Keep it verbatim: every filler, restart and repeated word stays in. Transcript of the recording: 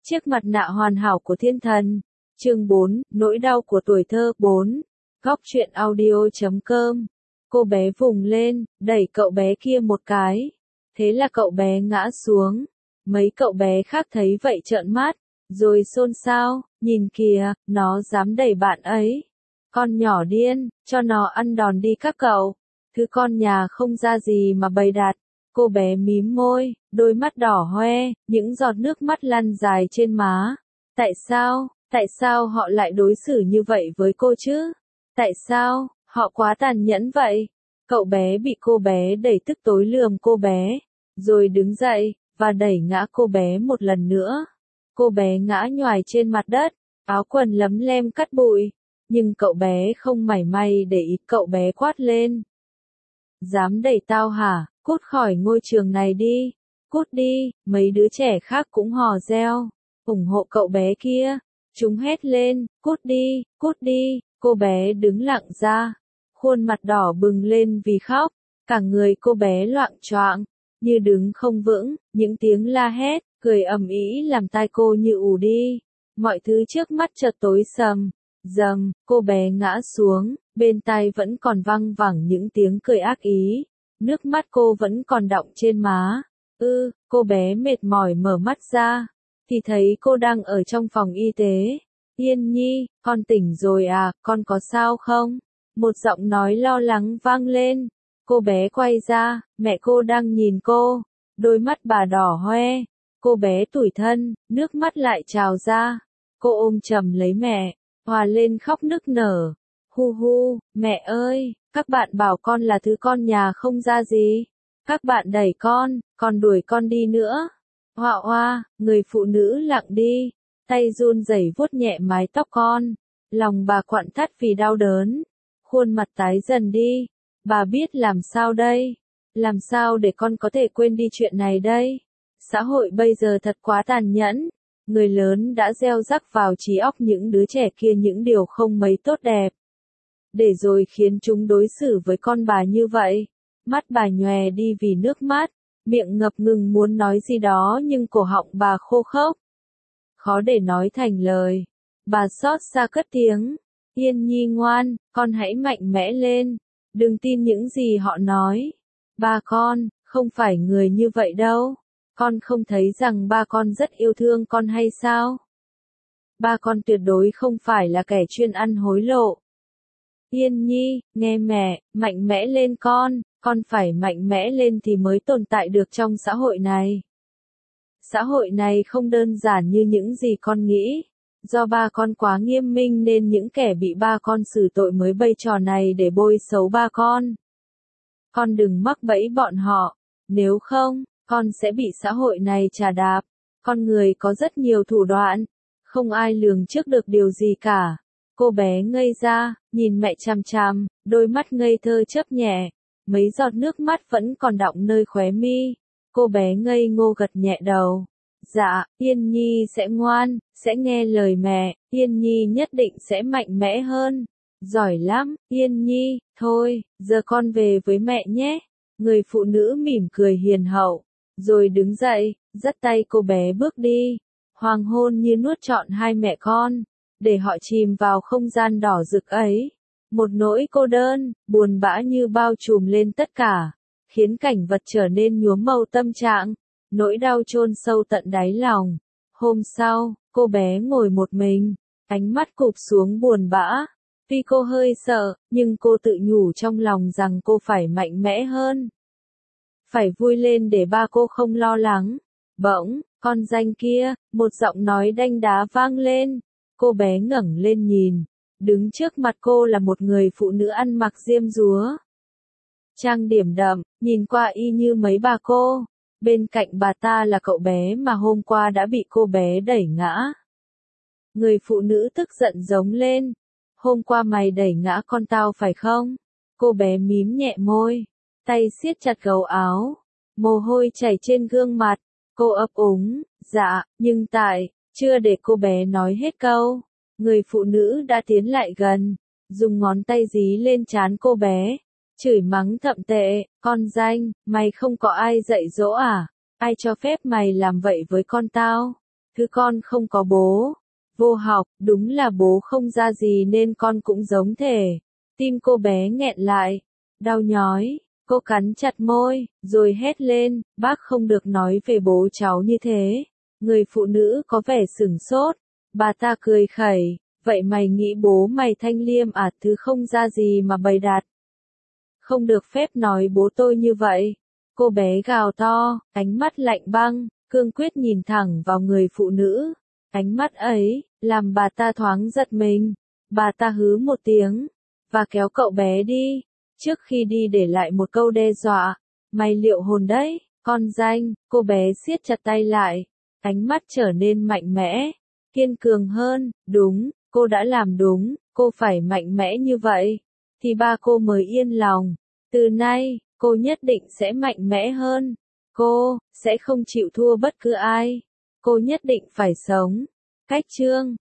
Chiếc mặt nạ hoàn hảo của thiên thần. Chương bốn, nỗi đau của tuổi thơ. bốn. Góc truyện audio chấm com. Cô bé vùng lên, đẩy cậu bé kia một cái. Thế là cậu bé ngã xuống. Mấy cậu bé khác thấy vậy trợn mắt, rồi xôn xao, nhìn kìa, nó dám đẩy bạn ấy. Con nhỏ điên, cho nó ăn đòn đi các cậu. Thứ con nhà không ra gì mà bày đặt. Cô bé mím môi, đôi mắt đỏ hoe, những giọt nước mắt lăn dài trên má. Tại sao, tại sao họ lại đối xử như vậy với cô chứ? Tại sao, họ quá tàn nhẫn vậy? Cậu bé bị cô bé đẩy tức tối lườm cô bé, rồi đứng dậy, và đẩy ngã cô bé một lần nữa. Cô bé ngã nhoài trên mặt đất, áo quần lấm lem cắt bụi, nhưng cậu bé không mảy may để ý. Cậu bé quát lên. Dám đẩy tao hả? Cút khỏi ngôi trường này đi, cút đi. Mấy đứa trẻ khác cũng hò reo, ủng hộ cậu bé kia. Chúng hét lên, cút đi, cút đi. Cô bé đứng lặng ra, khuôn mặt đỏ bừng lên vì khóc, cả người cô bé loạng choạng, như đứng không vững. Những tiếng la hét, cười ầm ĩ làm tai cô như ù đi. Mọi thứ trước mắt chợt tối sầm. Dầm, cô bé ngã xuống, bên tai vẫn còn văng vẳng những tiếng cười ác ý. Nước mắt cô vẫn còn đọng trên má. Ư, cô bé mệt mỏi mở mắt ra, thì thấy cô đang ở trong phòng y tế. Yên Nhi, con tỉnh rồi à, con có sao không? Một giọng nói lo lắng vang lên. Cô bé quay ra, mẹ cô đang nhìn cô. Đôi mắt bà đỏ hoe. Cô bé tủi thân, nước mắt lại trào ra. Cô ôm chầm lấy mẹ, hòa lên khóc nức nở. Hu hu, mẹ ơi, các bạn bảo con là thứ con nhà không ra gì. Các bạn đẩy con, còn đuổi con đi nữa. Hoa hoa, người phụ nữ lặng đi, tay run rẩy vuốt nhẹ mái tóc con. Lòng bà quặn thắt vì đau đớn, khuôn mặt tái dần đi. Bà biết làm sao đây? Làm sao để con có thể quên đi chuyện này đây? Xã hội bây giờ thật quá tàn nhẫn. Người lớn đã gieo rắc vào trí óc những đứa trẻ kia những điều không mấy tốt đẹp, để rồi khiến chúng đối xử với con bà như vậy. Mắt bà nhòe đi vì nước mắt, miệng ngập ngừng muốn nói gì đó nhưng cổ họng bà khô khốc, khó để nói thành lời. Bà xót xa cất tiếng. Yên Nhi ngoan, con hãy mạnh mẽ lên. Đừng tin những gì họ nói. Ba con, không phải người như vậy đâu. Con không thấy rằng ba con rất yêu thương con hay sao? Ba con tuyệt đối không phải là kẻ chuyên ăn hối lộ. Yên Nhi, nghe mẹ, mạnh mẽ lên con, con phải mạnh mẽ lên thì mới tồn tại được trong xã hội này. Xã hội này không đơn giản như những gì con nghĩ. Do ba con quá nghiêm minh nên những kẻ bị ba con xử tội mới bày trò này để bôi xấu ba con. Con đừng mắc bẫy bọn họ, nếu không, con sẽ bị xã hội này trà đạp. Con người có rất nhiều thủ đoạn, không ai lường trước được điều gì cả. Cô bé ngây ra, nhìn mẹ chằm chằm, đôi mắt ngây thơ chớp nhẹ, mấy giọt nước mắt vẫn còn đọng nơi khóe mi. Cô bé ngây ngô gật nhẹ đầu. Dạ, Yên Nhi sẽ ngoan, sẽ nghe lời mẹ, Yên Nhi nhất định sẽ mạnh mẽ hơn. Giỏi lắm, Yên Nhi, thôi, giờ con về với mẹ nhé. Người phụ nữ mỉm cười hiền hậu, rồi đứng dậy, dắt tay cô bé bước đi. Hoàng hôn như nuốt trọn hai mẹ con, để họ chìm vào không gian đỏ rực ấy. Một nỗi cô đơn, buồn bã như bao trùm lên tất cả, khiến cảnh vật trở nên nhuốm màu tâm trạng. Nỗi đau chôn sâu tận đáy lòng. Hôm sau, cô bé ngồi một mình, ánh mắt cụp xuống buồn bã. Tuy cô hơi sợ, nhưng cô tự nhủ trong lòng rằng cô phải mạnh mẽ hơn. Phải vui lên để ba cô không lo lắng. Bỗng, con danh kia, một giọng nói đanh đá vang lên. Cô bé ngẩng lên nhìn. Đứng trước mặt cô là một người phụ nữ ăn mặc diêm dúa, trang điểm đậm, nhìn qua y như mấy bà cô. Bên cạnh bà ta là cậu bé mà hôm qua đã bị cô bé đẩy ngã. Người phụ nữ tức giận giống lên. Hôm qua mày đẩy ngã con tao phải không? Cô bé mím nhẹ môi, tay siết chặt gấu áo, mồ hôi chảy trên gương mặt. Cô ấp úng, dạ, nhưng tại, chưa để cô bé nói hết câu, người phụ nữ đã tiến lại gần, dùng ngón tay dí lên trán cô bé, chửi mắng thậm tệ. Con danh, mày không có ai dạy dỗ à? Ai cho phép mày làm vậy với con tao? Thứ con không có bố. Vô học, đúng là bố không ra gì nên con cũng giống thể. Tim cô bé nghẹn lại. Đau nhói, cô cắn chặt môi, rồi hét lên, bác không được nói về bố cháu như thế. Người phụ nữ có vẻ sửng sốt. Bà ta cười khẩy, vậy mày nghĩ bố mày thanh liêm à, thứ không ra gì mà bày đặt. Không được phép nói bố tôi như vậy. Cô bé gào to, ánh mắt lạnh băng, cương quyết nhìn thẳng vào người phụ nữ. Ánh mắt ấy, làm bà ta thoáng giật mình. Bà ta hứ một tiếng, và kéo cậu bé đi. Trước khi đi để lại một câu đe dọa. Mày liệu hồn đấy, con danh. Cô bé siết chặt tay lại. Ánh mắt trở nên mạnh mẽ, kiên cường hơn. Đúng, cô đã làm đúng, cô phải mạnh mẽ như vậy. Thì ba cô mới yên lòng. Từ nay, cô nhất định sẽ mạnh mẽ hơn. Cô sẽ không chịu thua bất cứ ai. Cô nhất định phải sống. Cách chương